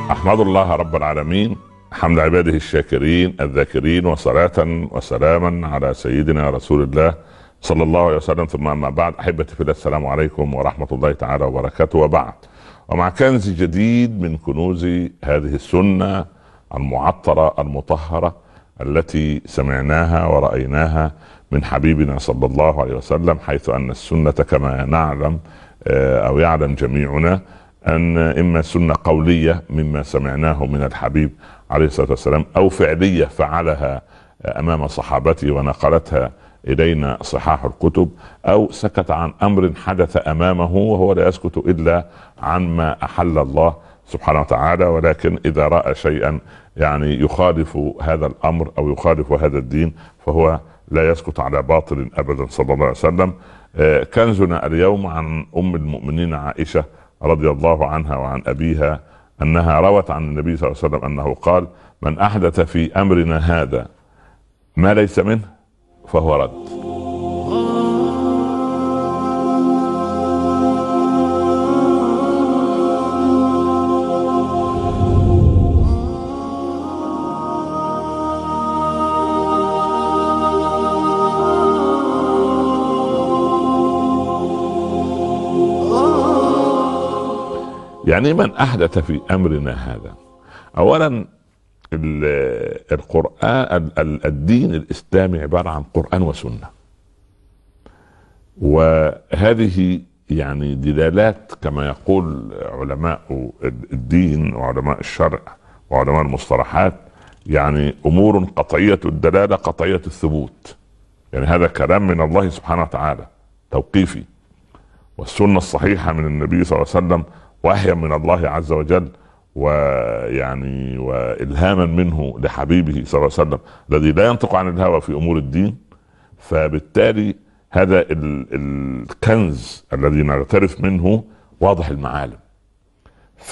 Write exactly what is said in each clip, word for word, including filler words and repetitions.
أحمد الله رب العالمين حمد عباده الشاكرين الذاكرين، وصلاة وسلاما على سيدنا رسول الله صلى الله عليه وسلم. ثم أما بعد، أحبتي في الله، السلام عليكم ورحمة الله تعالى وبركاته. وبعد، ومع كنز جديد من كنوز هذه السنة المعطرة المطهرة التي سمعناها ورأيناها من حبيبنا صلى الله عليه وسلم، حيث أن السنة كما نعلم أو يعلم جميعنا أن إما سنة قولية مما سمعناه من الحبيب عليه الصلاة والسلام، أو فعلية فعلها أمام صحابته ونقلتها إلينا صحاح الكتب، أو سكت عن أمر حدث أمامه وهو لا يسكت إلا عن ما أحل الله سبحانه وتعالى. ولكن إذا رأى شيئا يعني يخالف هذا الأمر أو يخالف هذا الدين فهو لا يسكت على باطل أبدا صلى الله عليه وسلم. كنزنا اليوم عن أم المؤمنين عائشة رضي الله عنها وعن أبيها أنها روت عن النبي صلى الله عليه وسلم أنه قال: من أحدث في أمرنا هذا ما ليس منه فهو رد. يعني من أحدث في أمرنا هذا، أولا القرآن الدين الإسلامي عبارة عن قرآن وسنة، وهذه يعني دلالات كما يقول علماء الدين وعلماء الشرع وعلماء المصطلحات، يعني أمور قطعية الدلالة قطعية الثبوت. يعني هذا كلام من الله سبحانه وتعالى توقيفي، والسنة الصحيحة من النبي صلى الله عليه وسلم وحيا من الله عز وجل، ويعني والهاما منه لحبيبه صلى الله عليه وسلم الذي لا ينطق عن الهوى في امور الدين. فبالتالي هذا الكنز الذي نغترف منه واضح المعالم، ف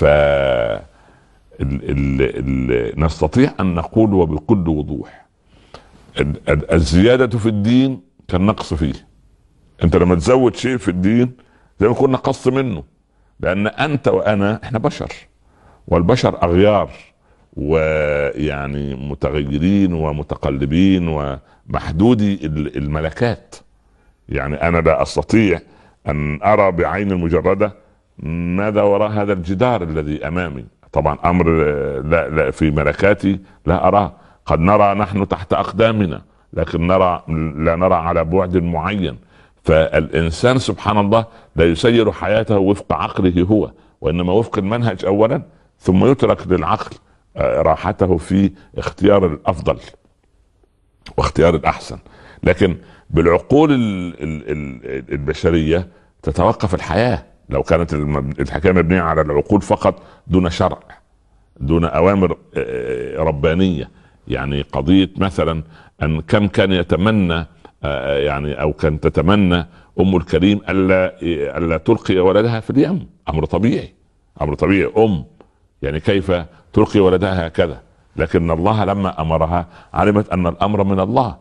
نستطيع ان نقول وبكل وضوح الزيادة في الدين كالنقص فيه. انت لما تزود شيء في الدين زي ما كنا نقص منه، لأن أنت وأنا إحنا بشر، والبشر أغيار ويعني متغيرين ومتقلبين ومحدودي الملكات. يعني أنا لا أستطيع أن أرى بعين المجردة ماذا وراء هذا الجدار الذي أمامي. طبعا أمر لا, لا في ملكاتي لا أراه. قد نرى نحن تحت أقدامنا، لكن نرى لا نرى على بعد معين. فالإنسان سبحان الله لا يسير حياته وفق عقله هو، وإنما وفق المنهج أولا، ثم يترك للعقل راحته في اختيار الأفضل واختيار الأحسن. لكن بالعقول البشرية تتوقف الحياة. لو كانت الحكاية مبنية على العقول فقط دون شرع دون أوامر ربانية، يعني قضية مثلا أن كم كان يتمنى يعني او كان تتمنى ام الكريم الا الا تلقي ولدها في اليم، امر طبيعي امر طبيعي ام، يعني كيف تلقي ولدها هكذا؟ لكن الله لما امرها علمت ان الامر من الله.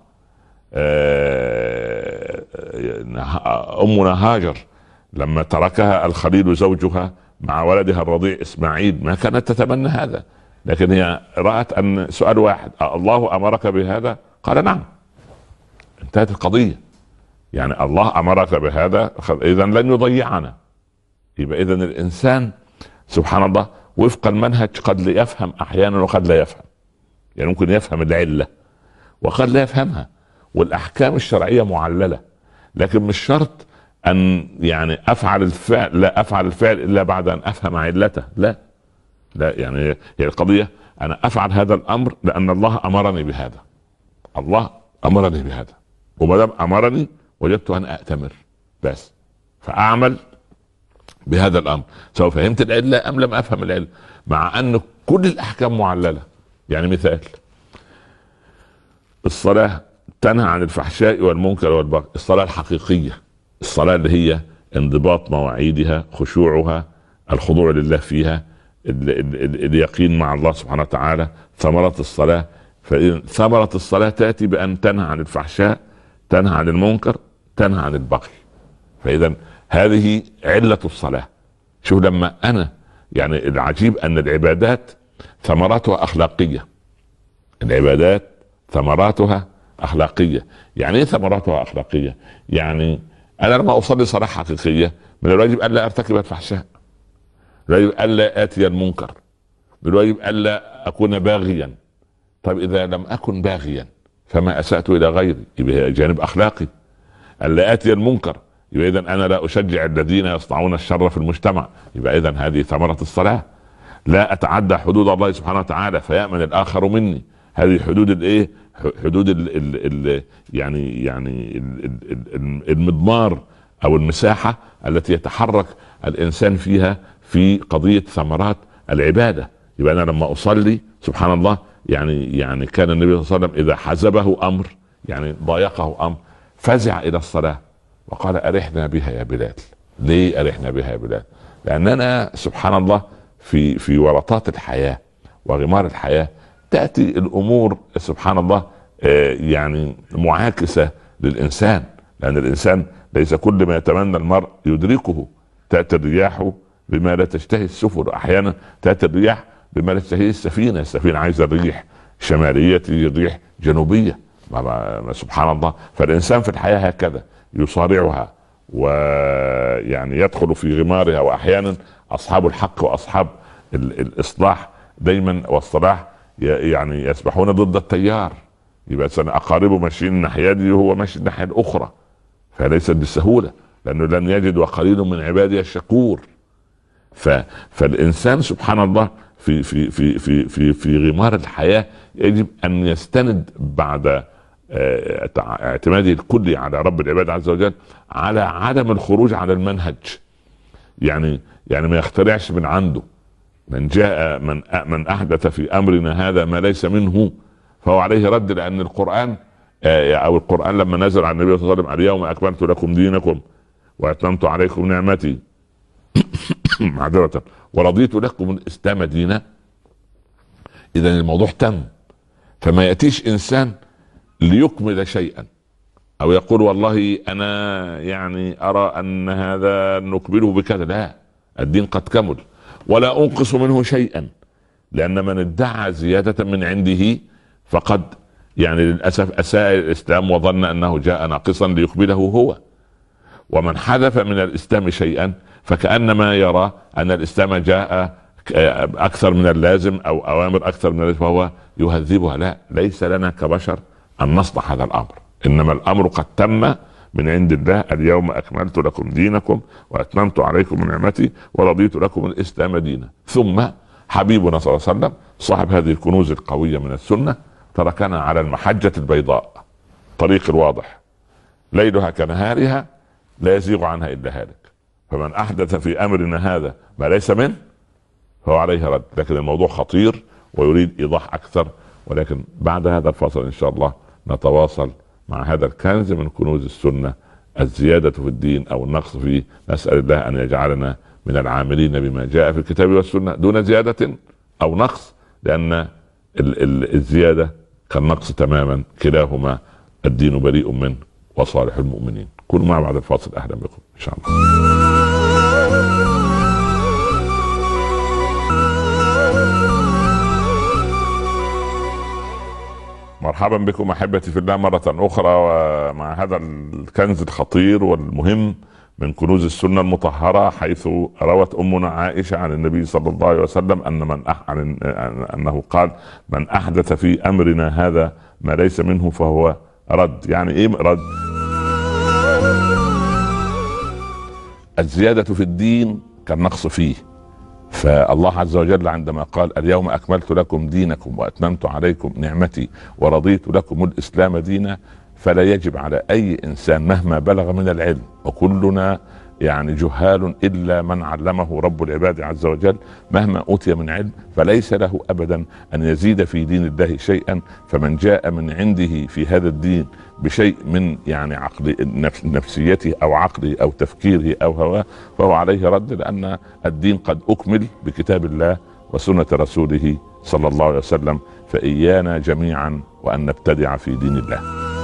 امنا هاجر لما تركها الخليل زوجها مع ولدها الرضيع اسماعيل ما كانت تتمنى هذا، لكن هي رأت ان سؤال واحد: الله امرك بهذا؟ قال نعم. انتهت القضية. يعني الله أمرك بهذا إذن لن يضيعنا. يبقى إذن الإنسان سبحان الله وفق المنهج قد لا يفهم أحيانا وقد لا يفهم، يعني ممكن يفهم العلة وقد لا يفهمها، والأحكام الشرعية معللة، لكن مش شرط أن يعني أفعل الفعل لا أفعل الفعل إلا بعد أن أفهم علته. لا لا يعني هي القضية أنا أفعل هذا الأمر لأن الله أمرني بهذا. الله أمرني بهذا، وما دام امرني وجدت ان اتمر بس، فاعمل بهذا الامر سواء فهمت العله ام لم افهم العله، مع ان كل الاحكام معلله. يعني مثال: الصلاه تنهى عن الفحشاء والمنكر والبغي، الصلاه الحقيقيه، الصلاه اللي هي انضباط مواعيدها، خشوعها، الخضوع لله فيها، ال ال ال اليقين مع الله سبحانه وتعالى، ثمرة الصلاه. فثمرة الصلاه تاتي بان تنهى عن الفحشاء، تنهى عن المنكر، تنهى عن البغي. فاذا هذه علة الصلاة. شوف لما انا يعني العجيب ان العبادات ثمراتها اخلاقيه. العبادات ثمراتها اخلاقيه. يعني ايه ثمراتها اخلاقيه؟ يعني انا لما اصلي صلاه حقيقيه من الواجب الا ارتكب الفحشاء، من الواجب الا اتي المنكر، من الواجب الا اكون باغيا. طيب اذا لم اكن باغيا فما اسأت الى غيري، يبقى جانب اخلاقي. الا اتي المنكر، يبقى اذا انا لا اشجع الذين يصنعون الشر في المجتمع، يبقى اذا هذه ثمرة الصلاة. لا اتعدى حدود الله سبحانه وتعالى فيأمن الاخر مني، هذه حدود الايه؟ حدود ال ال ال يعني يعني ال ال المضمار او المساحة التي يتحرك الانسان فيها في قضية ثمرات العبادة. يبقى انا لما اصلي سبحان الله، يعني يعني كان النبي صلى الله عليه وسلم اذا حزبه امر، يعني ضايقه امر، فزع الى الصلاة وقال ارحنا بها يا بلال. ليه ارحنا بها يا بلال؟ لاننا سبحان الله في في ورطات الحياة وغمار الحياة تأتي الامور سبحان الله يعني معاكسة للانسان، لان الانسان ليس كل ما يتمنى المرء يدركه. تأتي الرياح بما لا تشتهي السفن، احيانا تأتي الرياح بما لا تشتهي السفينة. السفينة عايزة الريح شمالية، الريح جنوبية، سبحان الله. فالانسان في الحياة هكذا يصارعها ويعني يدخل في غمارها، واحيانا اصحاب الحق واصحاب الاصلاح دايما والصلاح يعني يسبحون ضد التيار. يبقى اقاربه ماشيين الناحيه دي وهو ماشي الناحيه الاخرى، فليست بالسهوله، لانه لن يجد وقليل من عبادي الشكور. ف... فالانسان سبحان الله في في في في في في غمار الحياه يجب ان يستند بعد اعتماده الكلي على رب العباد عز وجل على عدم الخروج على المنهج. يعني يعني ما يخترعش من عنده. من جاء من من احدث في امرنا هذا ما ليس منه فهو عليه رد، لان القران او القران لما نزل على النبي صلى الله عليه وسلم اليوم اكملت لكم دينكم واتممت عليكم نعمتي معذرة ورضيت لكم الاسلام دينا، اذا الموضوع تم. فما ياتيش انسان ليكمل شيئا او يقول والله انا يعني ارى ان هذا نكمله بكذا، لا، الدين قد كمل ولا انقص منه شيئا. لان من ادعى زيادة من عنده فقد يعني للاسف اساء الاسلام وظن انه جاء ناقصا ليقبله هو. ومن حذف من الاسلام شيئا فكأنما يرى ان الاسلام جاء اكثر من اللازم او اوامر اكثر من اللازم فهو يهذبها. لا، ليس لنا كبشر ان نصنع هذا الامر، انما الامر قد تم من عند الله. اليوم اكملت لكم دينكم واتممت عليكم نعمتي ورضيت لكم الاسلام دينا. ثم حبيبنا صلى الله عليه وسلم صاحب هذه الكنوز القوية من السنة تركنا على المحجة البيضاء، طريق الواضح، ليلها كنهارها لا يزيغ عنها الا هالك. فمن احدث في امرنا هذا ما ليس منه فهو عليه رد. لكن الموضوع خطير ويريد ايضاح اكثر، ولكن بعد هذا الفصل ان شاء الله نتواصل مع هذا الكنز من كنوز السنة، الزيادة في الدين او النقص فيه. نسأل الله ان يجعلنا من العاملين بما جاء في الكتاب والسنة دون زيادة او نقص، لان ال- ال- الزيادة كالنقص تماما، كلاهما الدين بريء منه وصالح المؤمنين. كونوا معنا بعد الفاصل، اهلا بكم ان شاء الله. مرحبا بكم احبتي في الله مرة اخرى، ومع هذا الكنز الخطير والمهم من كنوز السنة المطهرة، حيث روت امنا عائشة عن النبي صلى الله عليه وسلم ان من أح... عن... انه قال: من احدث في امرنا هذا ما ليس منه فهو رد. يعني ايه رد؟ الزيادة في الدين كالنقص فيه. فالله عز وجل عندما قال: اليوم اكملت لكم دينكم واتممت عليكم نعمتي ورضيت لكم الاسلام دينا، فلا يجب على اي انسان مهما بلغ من العلم، وكلنا يعني جهال الا من علمه رب العباد عز وجل، مهما اوتي من علم فليس له ابدا ان يزيد في دين الله شيئا. فمن جاء من عنده في هذا الدين بشيء من يعني عقل نفسيته او عقله او تفكيره او هواه فهو عليه رد، لان الدين قد اكمل بكتاب الله وسنة رسوله صلى الله عليه وسلم. فإيانا جميعا وان نبتدع في دين الله.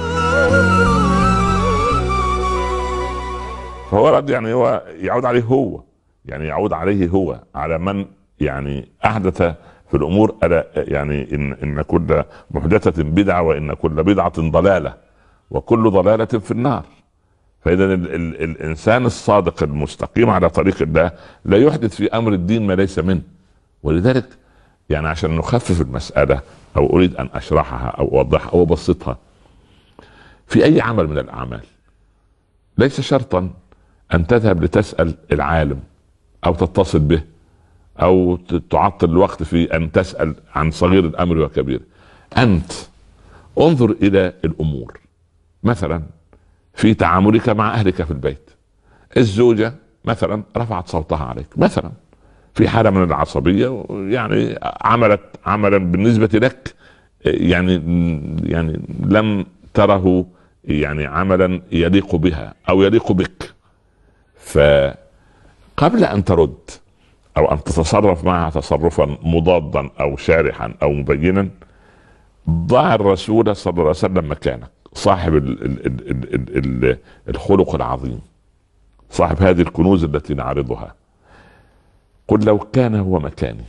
فهو رد يعني هو يعود عليه هو، يعني يعود عليه هو على من يعني احدث في الامور ألا يعني ان ان كل محدثه بدعه وان كل بدعه ضلاله وكل ضلاله في النار. فاذا ال ال الانسان الصادق المستقيم على طريق الله لا يحدث في امر الدين ما ليس منه. ولذلك يعني عشان نخفف المساله او اريد ان اشرحها او اوضحها او ابسطها، في اي عمل من الاعمال ليس شرطا ان تذهب لتسال العالم او تتصل به او تعطل الوقت في ان تسال عن صغير الامر وكبيره. انت انظر الى الامور مثلا في تعاملك مع اهلك في البيت. الزوجه مثلا رفعت صوتها عليك مثلا في حاله من العصبيه، يعني عملت عملا بالنسبه لك يعني يعني لم تره يعني عملا يليق بها او يليق بك. فقبل ان ترد او ان تتصرف معها تصرفا مضادا او شارحا او مبينا، ضع الرسول صلى الله عليه وسلم مكانك، صاحب ال ال ال ال ال الخلق العظيم، صاحب هذه الكنوز التي نعرضها. قل لو كان هو مكاني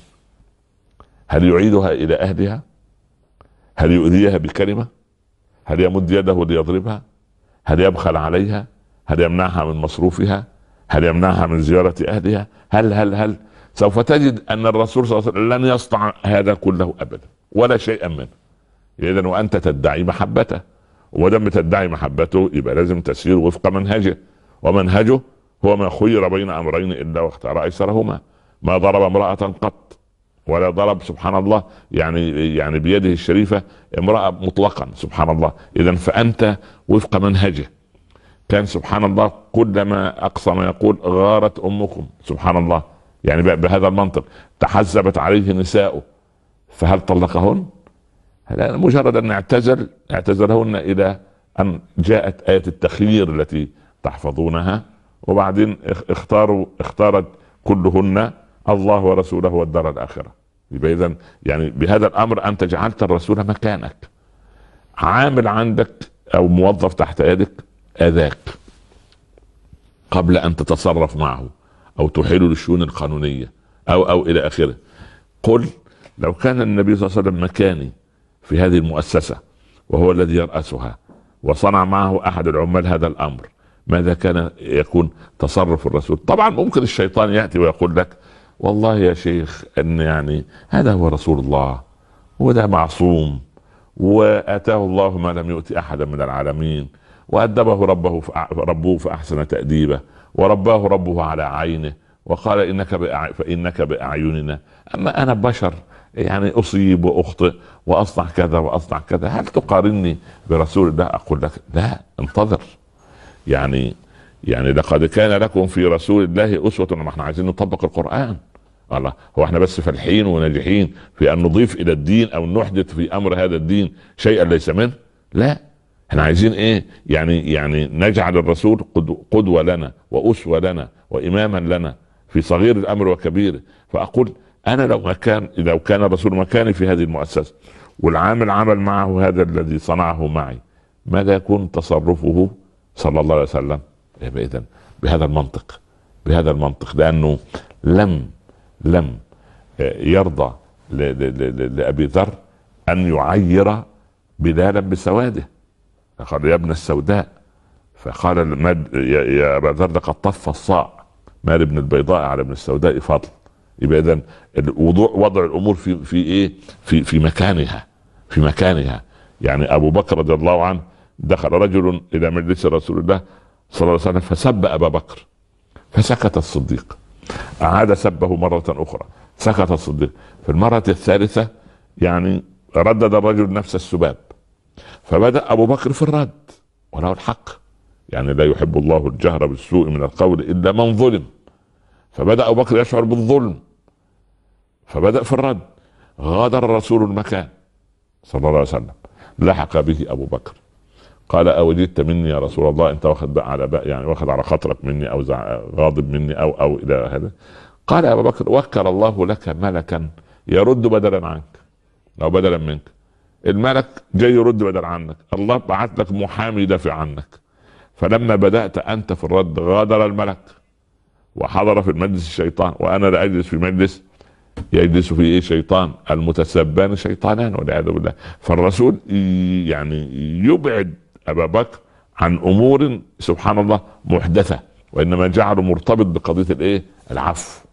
هل يعيدها الى اهلها؟ هل يؤذيها بكلمه؟ هل يمد يده ليضربها؟ هل يبخل عليها؟ هل يمنعها من مصروفها؟ هل يمنعها من زيارة أهلها؟ هل هل هل سوف تجد أن الرسول صلى الله عليه وسلم لن يصنع هذا كله أبدا ولا شيئا منه. إذن وأنت تدعي محبته، ودم تدعي محبته يبقى لازم تسير وفق منهجه، ومنهجه هو ما خير بين أمرين إلا واختار أيسرهما. ما ضرب امرأة قط ولا ضرب سبحان الله يعني يعني بيده الشريفة امرأة مطلقا سبحان الله. إذن فأنت وفق منهجه. كان سبحان الله كلما أقصى ما يقول غارت أمكم سبحان الله، يعني بهذا المنطق. تحزبت عليه نساؤه فهل طلقهن؟ مجرد أن اعتزل اعتزلهن إلى أن جاءت آية التخيير التي تحفظونها، وبعدين اختاروا اختارت كلهن الله ورسوله والدار الآخرة. يبقى إذن يعني بهذا الأمر أنت جعلت الرسول مكانك. عامل عندك أو موظف تحت يدك أذاك قبل أن تتصرف معه أو تحيله للشؤون القانونية أو أو إلى آخره. قل لو كان النبي صلى الله عليه وسلم مكاني في هذه المؤسسة وهو الذي يرأسها وصنع معه أحد العمال هذا الأمر، ماذا كان يكون تصرف الرسول؟ طبعا ممكن الشيطان يأتي ويقول لك والله يا شيخ أن يعني هذا هو رسول الله وده معصوم وآتاه الله ما لم يؤتي أحدا من العالمين وأدبه ربه ربه فأحسن تأديبه ورباه ربه على عينه وقال إنك بأع... فإنك بأعيننا. أما أنا بشر يعني أصيب وأخطئ وأصنع كذا وأصنع كذا، هل تقارني برسول الله؟ أقول لك لا، انتظر. يعني يعني لقد كان لكم في رسول الله أسوة. ما احنا عايزين نطبق القرآن. الله، هو احنا بس فالحين وناجحين في أن نضيف إلى الدين أو نحدث في أمر هذا الدين شيئا ليس منه؟ لا، احنا عايزين ايه؟ يعني يعني نجعل الرسول قدوة لنا وأسوة لنا وإماما لنا في صغير الأمر وكبيره. فأقول أنا لو مكان لو كان الرسول مكاني في هذه المؤسسة والعامل عمل معه هذا الذي صنعه معي، ماذا يكون تصرفه صلى الله عليه وسلم؟ إذن بهذا المنطق بهذا المنطق لأنه لم لم يرضى لأبي ذر أن يعير بلالا بسواده. فقال يا ابن السوداء، فقال المد يا ابا ذر لقد طف الصاع مال ابن البيضاء على ابن السوداء فضل. يبقى اذا الوضوع وضع الامور في في ايه في في مكانها في مكانها. يعني ابو بكر رضي الله عنه دخل رجل الى مجلس رسول الله صلى الله عليه وسلم فسب ابا بكر فسكت الصديق، اعاد سبه مره اخرى سكت الصديق، في المره الثالثه يعني ردد الرجل نفس السباب، فبدأ أبو بكر في الرد وله الحق، يعني لا يحب الله الجهر بالسوء من القول إلا من ظلم. فبدأ أبو بكر يشعر بالظلم فبدأ في الرد. غادر الرسول المكان صلى الله عليه وسلم، لحق به أبو بكر قال أوجدت مني يا رسول الله؟ أنت واخد بقى على بقى يعني واخد على خاطرك مني أو غاضب مني أو أو إلى هذا؟ قال أبو بكر وكل الله لك ملكا يرد بدلا عنك أو بدلا منك. الملك جاي يرد بدل عنك، الله بعث لك محامي يدافع عنك. فلما بدأت أنت في الرد غادر الملك وحضر في المجلس الشيطان، وأنا لا أجلس في مجلس يجلس فيه ايه؟ شيطان، المتسبان شيطانان والعياذ بالله. فالرسول يعني يبعد ابا بكر عن امور سبحان الله محدثه، وانما جعله مرتبط بقضيه الايه؟ العفو.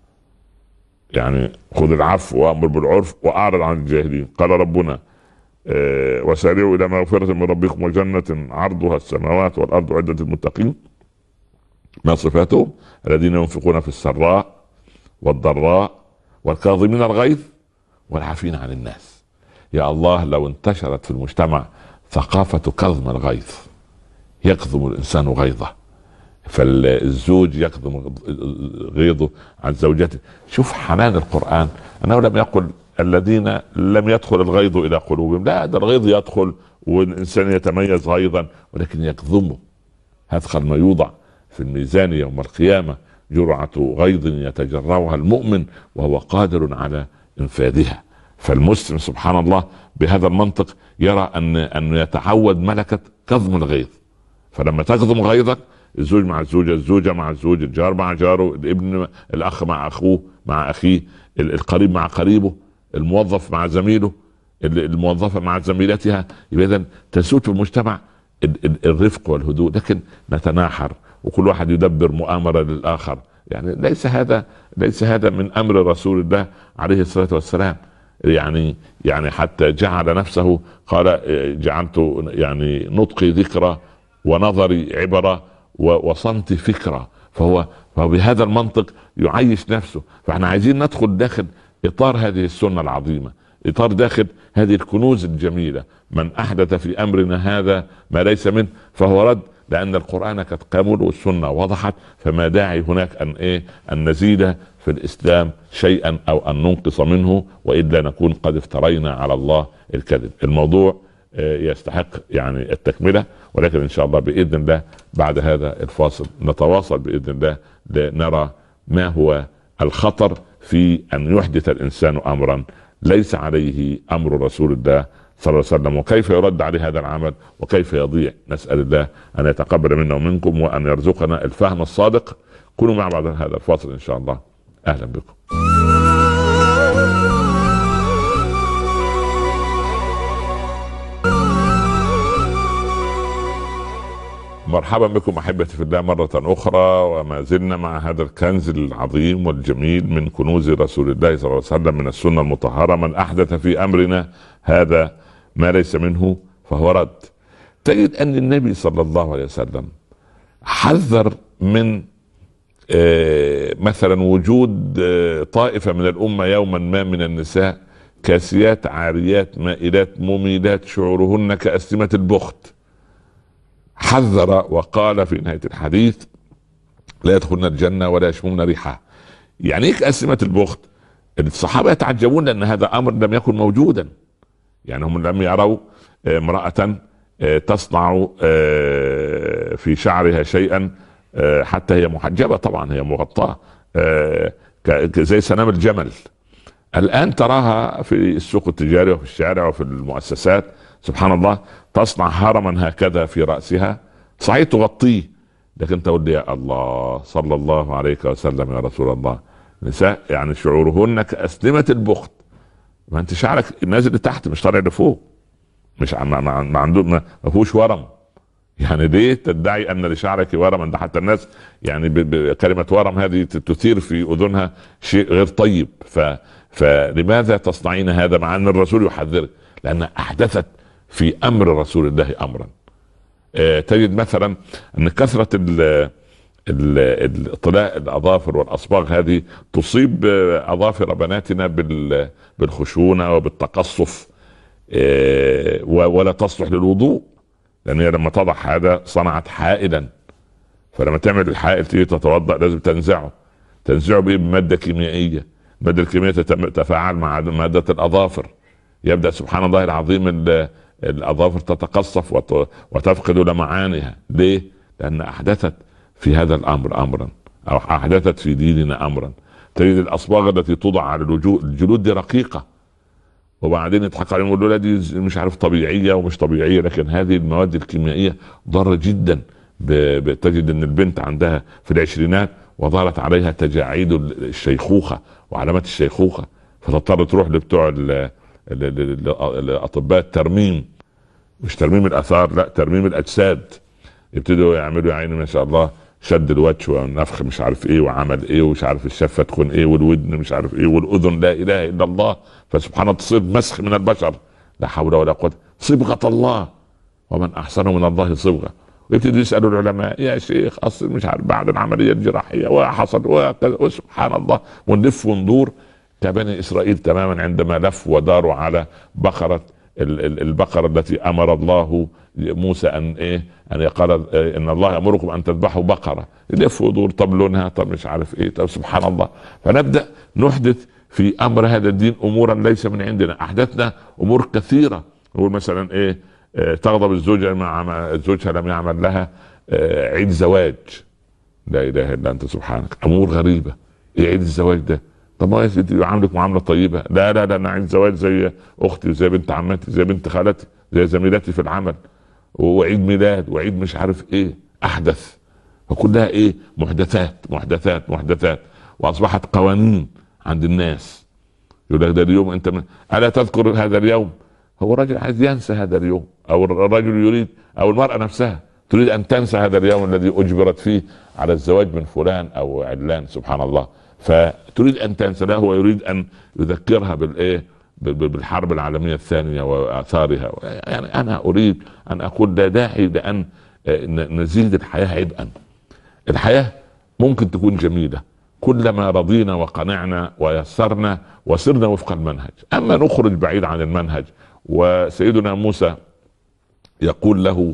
يعني خذ العفو وامر بالعرف واعرض عن الجاهلين. قال ربنا آه وسارعوا الى مغفره من ربكم وجنه عرضها السماوات والارض عده المتقين. ما صفاتهم؟ الذين ينفقون في السراء والضراء والكاظمين الغيظ والعافين عن الناس. يا الله، لو انتشرت في المجتمع ثقافة كظم الغيظ، يكظم الإنسان غيظه، فالزوج يكظم غيظه عن زوجته. شوف حنان القرآن، أنه لم يقل الذين لم يدخل الغيظ إلى قلوبهم، لا، ده الغيظ يدخل والإنسان يتميز غيظا، ولكن يكظمه. هذا ما يوضع في الميزان يوم القيامة، جرعة غيظ يتجرعها المؤمن وهو قادر على انفاذها. فالمسلم سبحان الله بهذا المنطق يرى ان ان يتعود ملكة كظم الغيظ. فلما تكظم غيظك، الزوج مع الزوجة، الزوجة مع الزوج، الجار مع جاره، الابن الاخ مع اخوه مع اخيه، القريب مع قريبه، الموظف مع زميله، الموظفة مع زميلتها، اذا تسود في المجتمع الرفق والهدوء. لكن نتناحر وكل واحد يدبر مؤامرة للآخر، يعني ليس هذا ليس هذا من أمر رسول الله عليه الصلاة والسلام. يعني يعني حتى جعل نفسه، قال جعلت يعني نطقي ذكرى ونظري عبرة وصمتي فكرة. فهو فهو بهذا المنطق يعيش نفسه. فاحنا عايزين ندخل داخل إطار هذه السنة العظيمة، إطار داخل هذه الكنوز الجميلة. من أحدث في أمرنا هذا ما ليس منه فهو رد، لأن القرآن قد كمل والسنة وضحت، فما داعي هناك أن إيه أن نزيد في الإسلام شيئا أو أن ننقص منه، وإلا نكون قد افترينا على الله الكذب. الموضوع يستحق يعني التكملة، ولكن إن شاء الله بإذن الله بعد هذا الفاصل نتواصل بإذن الله لنرى ما هو الخطر في أن يحدث الإنسان أمرا ليس عليه أمر رسول الله صلى الله عليه وسلم، وكيف يرد عليه هذا العمل وكيف يضيع. نسأل الله أن يتقبل منا ومنكم وأن يرزقنا الفهم الصادق. كونوا مع بعض هذا الفاصل إن شاء الله. أهلا بكم. مرحبا بكم أحبتي في الله مرة أخرى، وما زلنا مع هذا الكنز العظيم والجميل من كنوز رسول الله صلى الله عليه وسلم من السنة المطهرة. من أحدث في أمرنا هذا ما ليس منه فهو رد. تجد أن النبي صلى الله عليه وسلم حذر من آه مثلا وجود آه طائفة من الأمة يوما ما من النساء كاسيات عاريات مائلات مميلات شعورهن كأسنمة البخت. حذر وقال في نهاية الحديث لا يدخلن الجنة ولا يشمون ريحها. يعني ايه كأسنمة البخت؟ الصحابة يتعجبون لأن هذا أمر لم يكن موجودا. يعني هم لم يروا امرأة تصنع في شعرها شيئا حتى هي محجبة، طبعا هي مغطاة زي سنام الجمل. الآن تراها في السوق التجاري وفي الشارع وفي المؤسسات سبحان الله تصنع هرما هكذا في رأسها، صحيح تغطيه، لكن تقول لي يا الله صلى الله عليه وسلم يا رسول الله نساء يعني شعورهن كأسنمة البخت. ما انت شعرك نازل لتحت مش طالع لفوق، مش ما, ما, ما عنده ما فيهوش ورم. يعني ليه تدعي ان لشعرك ورما؟ ده حتى الناس يعني بكلمة ورم هذه تثير في اذنها شيء غير طيب. ف فلماذا تصنعين هذا مع ان الرسول يحذرك؟ لان احدثت في امر رسول الله امرا. اه تجد مثلا ان كثرة الاطلاء الاظافر والاصباغ هذه تصيب اظافر بناتنا بالخشونة وبالتقصف، اه ولا تصلح للوضوء، لان هي لما تضع هذا صنعت حائلا، فلما تعمل الحائل تيجي تتوضأ لازم تنزعه. تنزعه بمادة كيميائية، المادة الكيميائية تتفاعل مع مادة الاظافر، يبدأ سبحان الله العظيم الأظافر تتقصف وتفقد لمعانها. ليه؟ لأن أحدثت في هذا الأمر أمرا، أو أحدثت في ديننا أمرا. تجد الأصباغ التي توضع على الوجوه، الجلود دي رقيقة، وبعدين يضحك عليهم يقولوا لا دي مش عارف طبيعية ومش طبيعية، لكن هذه المواد الكيميائية ضارة جدا. تجد أن البنت عندها في العشرينات وظهرت عليها تجاعيد الشيخوخة وعلامات الشيخوخه، فتضطر تروح لبتوع الاطباء الترميم، مش ترميم الاثار، لا ترميم الاجساد. يبتدوا يعملوا يا عيني ما شاء الله شد الوجه ونفخ مش عارف ايه وعمل ايه ومش عارف الشفه تكون ايه والودن مش عارف ايه والاذن لا اله الا الله، فسبحان الله تصير مسخ من البشر، لا حول ولا قوه، صبغه الله ومن احسن من الله صبغه. ويبتدوا يسالوا العلماء يا شيخ اصل مش عارف بعد العمليه الجراحيه وحصل وكذا، وسبحان الله ونلف وندور كبني اسرائيل تماما عندما لفوا وداروا على بقره البقره التي امر الله موسى ان ايه ان يقال ان الله يامركم ان تذبحوا بقره، يلف ودور طب لونها طب مش عارف ايه طب سبحان الله. فنبدا نحدث في امر هذا الدين امورا ليس من عندنا، احدثنا امور كثيره. نقول مثلا ايه اه تغضب الزوجه مع زوجها لم يعمل لها اه عيد زواج، لا اله الا انت سبحانك، امور غريبه. ايه عيد الزواج ده؟ طب ما يعاملك معامله طيبه، لا لا لا انا عيد زواج زي اختي زي بنت عمتي زي بنت خالتي زي زميلتي في العمل، وعيد ميلاد وعيد مش عارف ايه، احدث. فكلها ايه محدثات محدثات محدثات، واصبحت قوانين عند الناس. يقول لك ده اليوم انت من... الا تذكر هذا اليوم؟ هو الرجل عايز ينسى هذا اليوم، او الرجل يريد او المرأة نفسها تريد ان تنسى هذا اليوم الذي اجبرت فيه على الزواج من فلان او علان، سبحان الله. فتريد ان تنسى له ويريد ان يذكرها بالايه بالحرب العالمية الثانية وآثارها. يعني أنا أريد أن أقول لا داعي لأن نزيد الحياة عبئا. الحياة ممكن تكون جميلة كلما رضينا وقنعنا ويسرنا وسرنا وفق المنهج. أما نخرج بعيد عن المنهج، وسيدنا موسى يقول له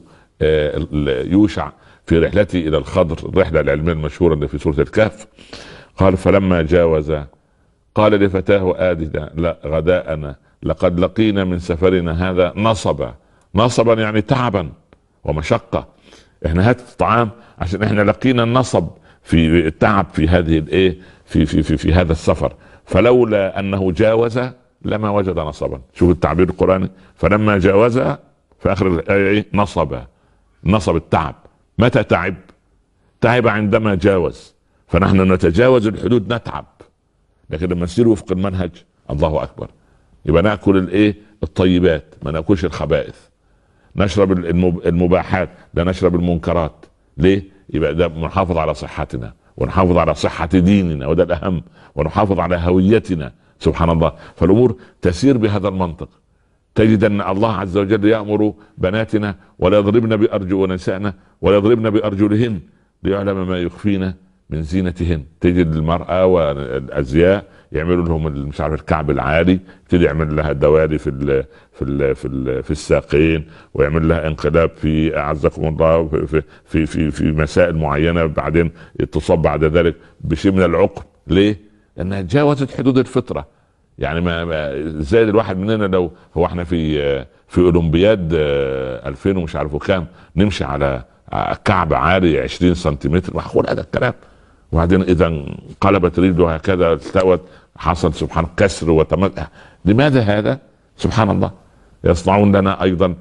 يوشع في رحلته إلى الخضر، الرحلة العلمية المشهورة اللي في سورة الكهف، قال فلما جاوز قال لفتاه آتنا لا غداءنا لقد لقينا من سفرنا هذا نصبا. نصبا يعني تعبا ومشقة. احنا هات الطعام عشان احنا لقينا النصب في التعب في هذه الايه في, في في في هذا السفر، فلولا انه جاوز لما وجد نصبا. شوف التعبير القرآني، فلما جاوز في اخر الآية ايه نصب، نصب التعب. متى تعب؟ تعب عندما جاوز. فنحن نتجاوز الحدود نتعب، لكن لما نسير وفق المنهج الله اكبر. يبقى ناكل الايه الطيبات ما ناكلش الخبائث، نشرب المباحات لا نشرب المنكرات. ليه؟ يبقى ده نحافظ على صحتنا ونحافظ على صحة ديننا وده الاهم، ونحافظ على هويتنا، سبحان الله. فالامور تسير بهذا المنطق. تجد ان الله عز وجل يأمر بناتنا ولا يضربن بأرجل ونسائنا ولا يضربن بأرجلهن ليعلم ما يخفين من زينتهن. تجد المرأة والازياء يعملوا لهم مش عارف الكعب العالي، يبتدي يعمل لها دوالي في ال في ال في, ال في الساقين، ويعمل لها انقلاب في اعزكم الله في في في, في مسائل معينه، بعدين تصاب بعد ذلك بشيء من العقم. ليه؟ لانها جاوزت حدود الفطره. يعني ما زي الواحد مننا لو هو احنا في في اولمبياد ألفين ومش عارف كام نمشي على كعب عالي عشرين سنتيمتر، معقول هذا الكلام؟ وبعدين اذا انقلبت رجله هكذا التوت حصل سبحان كسر وتمزق. لماذا هذا؟ سبحان الله. يصنعون لنا ايضا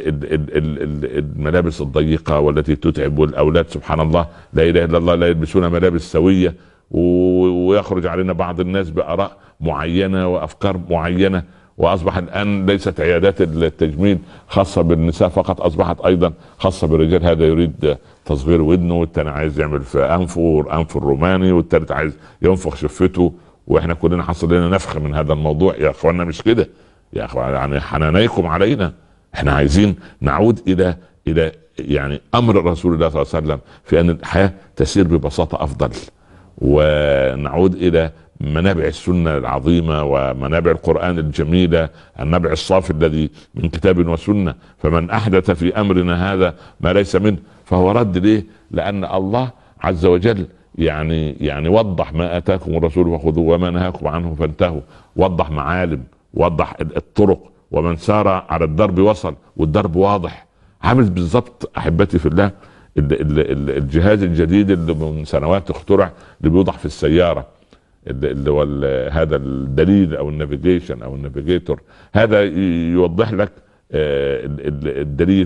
الملابس الضيقه والتي تتعب، والاولاد سبحان الله لا اله الا الله لا يلبسون ملابس سويه، ويخرج علينا بعض الناس باراء معينه وافكار معينه. واصبح الان ليست عيادات التجميل خاصه بالنساء فقط، اصبحت ايضا خاصه بالرجال. هذا يريد تصغير ودنه، والتاني عايز يعمل في انفه انف الروماني، والتالت عايز ينفخ شفته. واحنا كلنا حصل لنا نفخ من هذا الموضوع. يا اخوانا مش كده يا اخوان، يعني حنانيكم علينا. احنا عايزين نعود الى الى يعني امر رسول الله صلى الله عليه وسلم في ان الحياه تسير ببساطه افضل، ونعود الى منابع السنة العظيمة ومنابع القرآن الجميلة، النبع الصافي الذي من كتاب وسنة. فمن أحدث في أمرنا هذا ما ليس منه فهو رد. ليه؟ لأن الله عز وجل يعني يعني وضح ما آتاكم الرسول فخذوه وما نهاكم عنه فانتهوا، وضح معالم، وضح الطرق، ومن سار على الدرب وصل، والدرب واضح. عامل بالضبط أحبتي في الله الجهاز الجديد اللي من سنوات اخترع اللي بيوضح في السيارة، اللي هو هذا الدليل او النافيجيشن او النافيجيتور، هذا يوضح لك الدليل،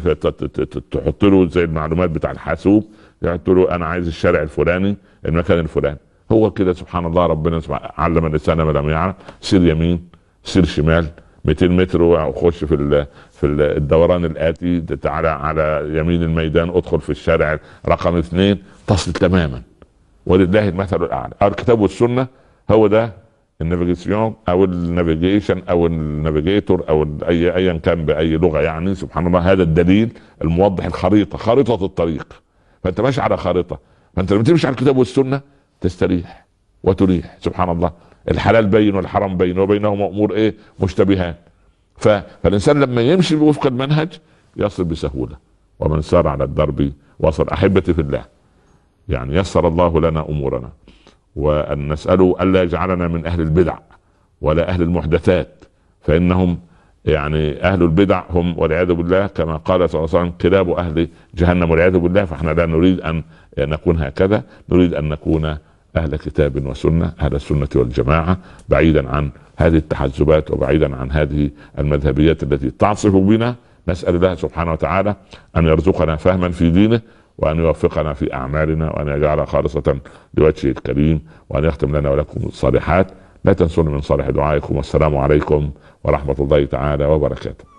تحط له زي المعلومات بتاع الحاسوب، تحط له انا عايز الشارع الفلاني المكان الفلاني، هو كده سبحان الله. ربنا سبحانه علم الانسان ما لم يعلم. سير يمين، سير شمال، مئتين متر وخش في في الدوران الاتي، تعالى على يمين الميدان، ادخل في الشارع رقم اثنين، تصل تماما. ولله المثل الاعلى. الكتاب والسنه هو ده النافيجيشن او النافيجيشن او النافيجيتور او اي ايا كان باي لغه، يعني سبحان الله هذا الدليل الموضح، الخريطه، خريطه الطريق. فانت ماشي على خريطه، فانت لما تمشي على الكتاب والسنه تستريح وتريح. سبحان الله، الحلال بين والحرام بين وبينهما امور ايه مشتبهات. فالانسان لما يمشي وفق المنهج يصل بسهوله، ومن سار على الدرب وصل. احبتي في الله، يعني يسر الله لنا امورنا، وان نساله الا يجعلنا من اهل البدع ولا اهل المحدثات، فانهم يعني اهل البدع هم والعياذ بالله كما قال صلى الله عليه وسلم كلاب اهل جهنم والعياذ بالله. فاحنا لا نريد ان نكون هكذا، نريد ان نكون اهل كتاب وسنه، اهل السنه والجماعه، بعيدا عن هذه التحزبات وبعيدا عن هذه المذهبيات التي تعصف بنا. نسال الله سبحانه وتعالى ان يرزقنا فهما في دينه، وأن يوفقنا في أعمالنا، وأن يجعلها خالصة لوجهه الكريم، وأن يختم لنا ولكم الصالحات. لا تنسون من صالح دعائكم، والسلام عليكم ورحمة الله تعالى وبركاته.